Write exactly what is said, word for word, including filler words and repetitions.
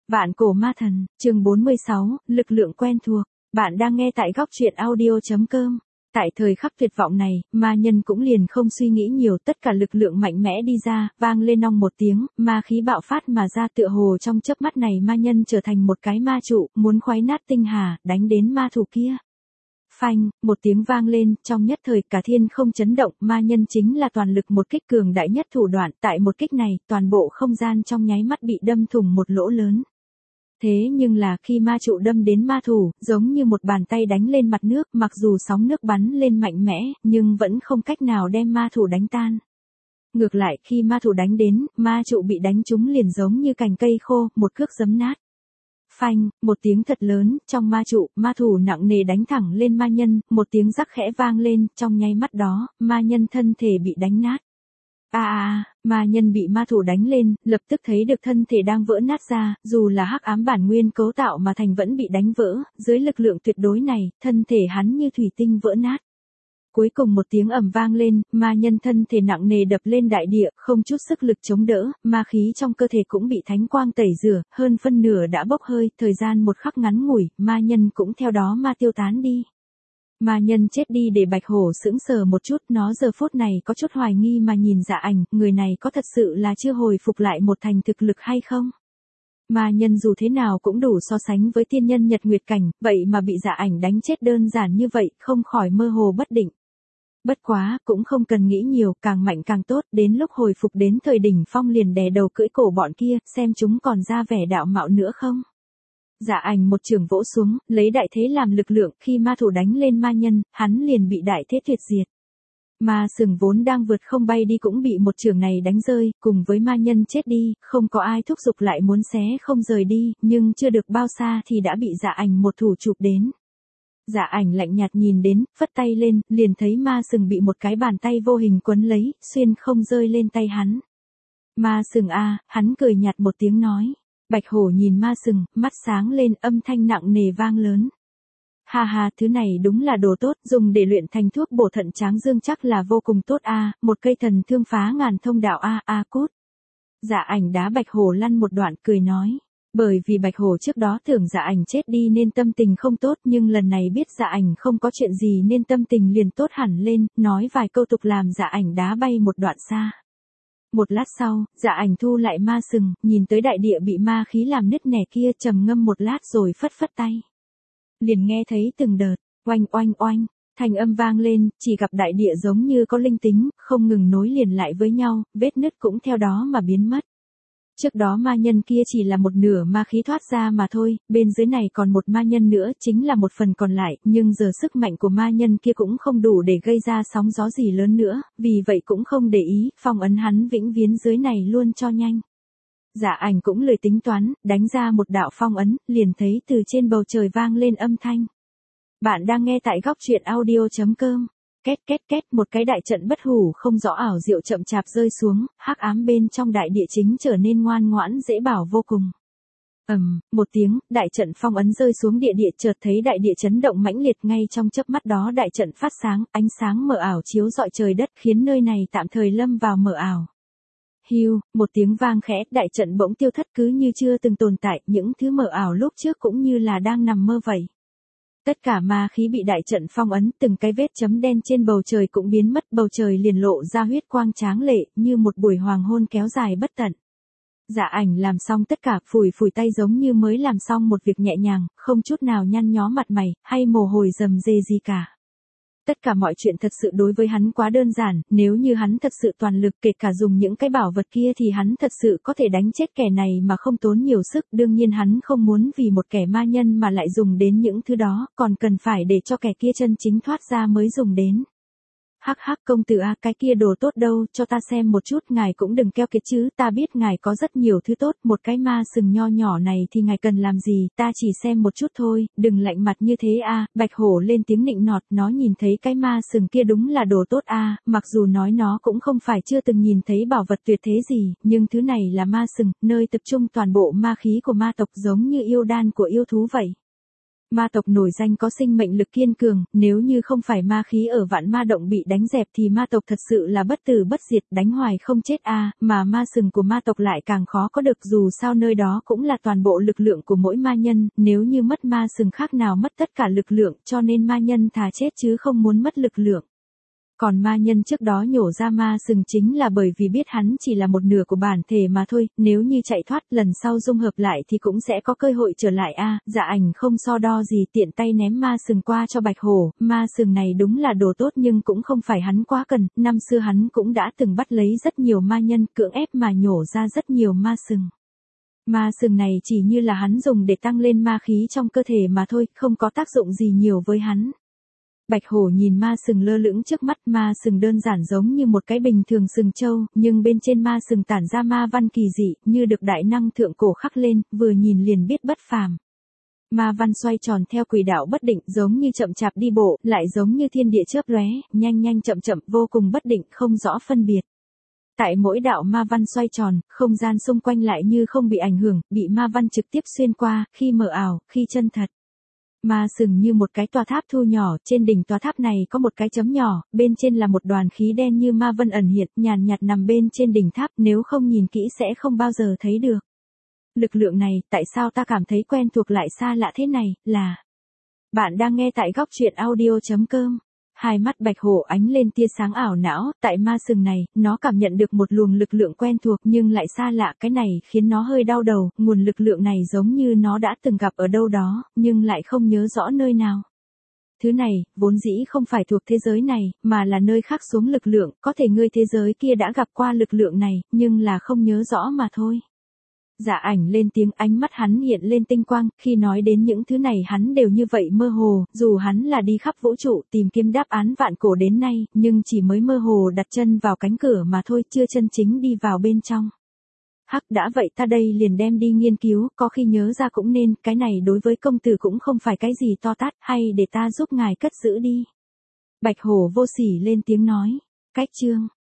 Vạn cổ ma thần, chương bốn mươi sáu, lực lượng quen thuộc. Bạn đang nghe tại góc truyện audio chấm com. Tại thời khắc tuyệt vọng này, ma nhân cũng liền không suy nghĩ nhiều, tất cả lực lượng mạnh mẽ đi ra, vang lên ong một tiếng, ma khí bạo phát mà ra, tựa hồ trong chớp mắt này ma nhân trở thành một cái ma trụ, muốn khoái nát tinh hà, đánh đến ma thủ kia. Phanh, một tiếng vang lên, trong nhất thời cả thiên không chấn động, ma nhân chính là toàn lực một kích cường đại nhất thủ đoạn, tại một kích này, toàn bộ không gian trong nháy mắt bị đâm thủng một lỗ lớn. Thế nhưng là khi ma trụ đâm đến ma thủ, giống như một bàn tay đánh lên mặt nước, mặc dù sóng nước bắn lên mạnh mẽ, nhưng vẫn không cách nào đem ma thủ đánh tan. Ngược lại, khi ma thủ đánh đến, ma trụ bị đánh trúng liền giống như cành cây khô, một cước giấm nát. Phanh, một tiếng thật lớn, trong ma trụ, ma thủ nặng nề đánh thẳng lên ma nhân, một tiếng rắc khẽ vang lên, trong nháy mắt đó, ma nhân thân thể bị đánh nát. À à, ma nhân bị ma thủ đánh lên, lập tức thấy được thân thể đang vỡ nát ra, dù là hắc ám bản nguyên cấu tạo mà thành vẫn bị đánh vỡ, dưới lực lượng tuyệt đối này, thân thể hắn như thủy tinh vỡ nát. Cuối cùng một tiếng ầm vang lên, ma nhân thân thể nặng nề đập lên đại địa, không chút sức lực chống đỡ, ma khí trong cơ thể cũng bị thánh quang tẩy rửa, hơn phân nửa đã bốc hơi, thời gian một khắc ngắn ngủi, ma nhân cũng theo đó ma tiêu tán đi. Ma nhân chết đi để Bạch Hổ sững sờ một chút, nó giờ phút này có chút hoài nghi mà nhìn Dạ Ảnh, người này có thật sự là chưa hồi phục lại một thành thực lực hay không? Ma nhân dù thế nào cũng đủ so sánh với tiên nhân Nhật Nguyệt Cảnh, vậy mà bị Dạ Ảnh đánh chết đơn giản như vậy, không khỏi mơ hồ bất định. Bất quá, cũng không cần nghĩ nhiều, càng mạnh càng tốt, đến lúc hồi phục đến thời đỉnh phong liền đè đầu cưỡi cổ bọn kia, xem chúng còn ra vẻ đạo mạo nữa không. Dạ Ảnh một trường vỗ xuống, lấy đại thế làm lực lượng, khi ma thủ đánh lên ma nhân, hắn liền bị đại thế tuyệt diệt. Ma sừng vốn đang vượt không bay đi cũng bị một trường này đánh rơi, cùng với ma nhân chết đi, không có ai thúc giục lại muốn xé không rời đi, nhưng chưa được bao xa thì đã bị Dạ Ảnh một thủ chụp đến. Dạ Ảnh lạnh nhạt nhìn đến, phất tay lên, liền thấy ma sừng bị một cái bàn tay vô hình quấn lấy, xuyên không rơi lên tay hắn. Ma sừng a, hắn cười nhạt một tiếng nói. Bạch Hổ nhìn ma sừng, mắt sáng lên, âm thanh nặng nề vang lớn. Ha ha, thứ này đúng là đồ tốt, dùng để luyện thành thuốc bổ thận tráng dương chắc là vô cùng tốt a, một cây thần thương phá ngàn thông đạo a, a cút. Dạ Ảnh đá Bạch Hổ lăn một đoạn, cười nói. Bởi vì Bạch Hổ trước đó tưởng Dạ Ảnh chết đi nên tâm tình không tốt, nhưng lần này biết Dạ Ảnh không có chuyện gì nên tâm tình liền tốt hẳn lên, nói vài câu tục làm Dạ Ảnh đá bay một đoạn xa. Một lát sau, Dạ Ảnh thu lại ma sừng, nhìn tới đại địa bị ma khí làm nứt nẻ kia, trầm ngâm một lát rồi phất phất tay. Liền nghe thấy từng đợt, oanh oanh oanh, thanh âm vang lên, chỉ gặp đại địa giống như có linh tính, không ngừng nối liền lại với nhau, vết nứt cũng theo đó mà biến mất. Trước đó ma nhân kia chỉ là một nửa ma khí thoát ra mà thôi, bên dưới này còn một ma nhân nữa, chính là một phần còn lại, nhưng giờ sức mạnh của ma nhân kia cũng không đủ để gây ra sóng gió gì lớn nữa, vì vậy cũng không để ý, phong ấn hắn vĩnh viễn dưới này luôn cho nhanh. Dạ Ảnh cũng lười tính toán, đánh ra một đạo phong ấn, liền thấy từ trên bầu trời vang lên âm thanh. Bạn đang nghe tại góc truyện audio chấm com. Két két két, một cái đại trận bất hủ không rõ ảo diệu chậm chạp rơi xuống, hắc ám bên trong đại địa chính trở nên ngoan ngoãn dễ bảo vô cùng. Ầm, um, một tiếng, đại trận phong ấn rơi xuống địa địa, chợt thấy đại địa chấn động mãnh liệt, ngay trong chớp mắt đó đại trận phát sáng, ánh sáng mờ ảo chiếu rọi trời đất, khiến nơi này tạm thời lâm vào mờ ảo. Hiu, một tiếng vang khẽ, đại trận bỗng tiêu thất cứ như chưa từng tồn tại, những thứ mờ ảo lúc trước cũng như là đang nằm mơ vậy. Tất cả ma khí bị đại trận phong ấn, từng cái vết chấm đen trên bầu trời cũng biến mất, bầu trời liền lộ ra huyết quang tráng lệ, như một buổi hoàng hôn kéo dài bất tận. Dạ Ảnh làm xong tất cả, phủi phủi tay giống như mới làm xong một việc nhẹ nhàng, không chút nào nhăn nhó mặt mày, hay mồ hôi rầm rề gì cả. Tất cả mọi chuyện thật sự đối với hắn quá đơn giản, nếu như hắn thật sự toàn lực kể cả dùng những cái bảo vật kia thì hắn thật sự có thể đánh chết kẻ này mà không tốn nhiều sức, đương nhiên hắn không muốn vì một kẻ ma nhân mà lại dùng đến những thứ đó, còn cần phải để cho kẻ kia chân chính thoát ra mới dùng đến. Hắc hắc công tử a, cái kia đồ tốt đâu, cho ta xem một chút, ngài cũng đừng keo kiệt chứ, ta biết ngài có rất nhiều thứ tốt, một cái ma sừng nho nhỏ này thì ngài cần làm gì, ta chỉ xem một chút thôi, đừng lạnh mặt như thế a. Bạch Hổ lên tiếng nịnh nọt, nó nhìn thấy cái ma sừng kia đúng là đồ tốt a, mặc dù nói nó cũng không phải chưa từng nhìn thấy bảo vật tuyệt thế gì, nhưng thứ này là ma sừng, nơi tập trung toàn bộ ma khí của ma tộc giống như yêu đan của yêu thú vậy. Ma tộc nổi danh có sinh mệnh lực kiên cường, nếu như không phải ma khí ở vạn ma động bị đánh dẹp thì ma tộc thật sự là bất tử bất diệt, đánh hoài không chết a, mà ma sừng của ma tộc lại càng khó có được, dù sao nơi đó cũng là toàn bộ lực lượng của mỗi ma nhân, nếu như mất ma sừng khác nào mất tất cả lực lượng, cho nên ma nhân thà chết chứ không muốn mất lực lượng. Còn ma nhân trước đó nhổ ra ma sừng chính là bởi vì biết hắn chỉ là một nửa của bản thể mà thôi, nếu như chạy thoát lần sau dung hợp lại thì cũng sẽ có cơ hội trở lại a. Dạ ảnh không so đo gì, tiện tay ném ma sừng qua cho Bạch Hổ, ma sừng này đúng là đồ tốt nhưng cũng không phải hắn quá cần, năm xưa hắn cũng đã từng bắt lấy rất nhiều ma nhân, cưỡng ép mà nhổ ra rất nhiều ma sừng. Ma sừng này chỉ như là hắn dùng để tăng lên ma khí trong cơ thể mà thôi, không có tác dụng gì nhiều với hắn. Bạch Hổ nhìn ma sừng lơ lửng trước mắt, ma sừng đơn giản giống như một cái bình thường sừng trâu, nhưng bên trên ma sừng tản ra ma văn kỳ dị, như được đại năng thượng cổ khắc lên, vừa nhìn liền biết bất phàm. Ma văn xoay tròn theo quỹ đạo bất định, giống như chậm chạp đi bộ, lại giống như thiên địa chớp lóe, nhanh nhanh chậm chậm, vô cùng bất định, không rõ phân biệt. Tại mỗi đạo ma văn xoay tròn, không gian xung quanh lại như không bị ảnh hưởng, bị ma văn trực tiếp xuyên qua, khi mờ ảo, khi chân thật. Ma sừng như một cái tòa tháp thu nhỏ, trên đỉnh tòa tháp này có một cái chấm nhỏ, bên trên là một đoàn khí đen như ma vân ẩn hiện, nhàn nhạt nằm bên trên đỉnh tháp, nếu không nhìn kỹ sẽ không bao giờ thấy được. Lực lượng này, tại sao ta cảm thấy quen thuộc lại xa lạ thế này, là... Bạn đang nghe tại góc truyện audio chấm com. Hai mắt Bạch Hổ ánh lên tia sáng ảo não, tại ma sừng này, nó cảm nhận được một luồng lực lượng quen thuộc nhưng lại xa lạ, cái này khiến nó hơi đau đầu, nguồn lực lượng này giống như nó đã từng gặp ở đâu đó, nhưng lại không nhớ rõ nơi nào. Thứ này, vốn dĩ không phải thuộc thế giới này, mà là nơi khác xuống lực lượng, có thể ngươi thế giới kia đã gặp qua lực lượng này, nhưng là không nhớ rõ mà thôi. Dạ ảnh lên tiếng, ánh mắt hắn hiện lên tinh quang, khi nói đến những thứ này hắn đều như vậy mơ hồ, dù hắn là đi khắp vũ trụ tìm kiếm đáp án vạn cổ đến nay, nhưng chỉ mới mơ hồ đặt chân vào cánh cửa mà thôi, chưa chân chính đi vào bên trong. Hắc, đã vậy ta đây liền đem đi nghiên cứu, có khi nhớ ra cũng nên, cái này đối với công tử cũng không phải cái gì to tát, hay để ta giúp ngài cất giữ đi. Bạch Hổ vô sỉ lên tiếng nói, cách chương.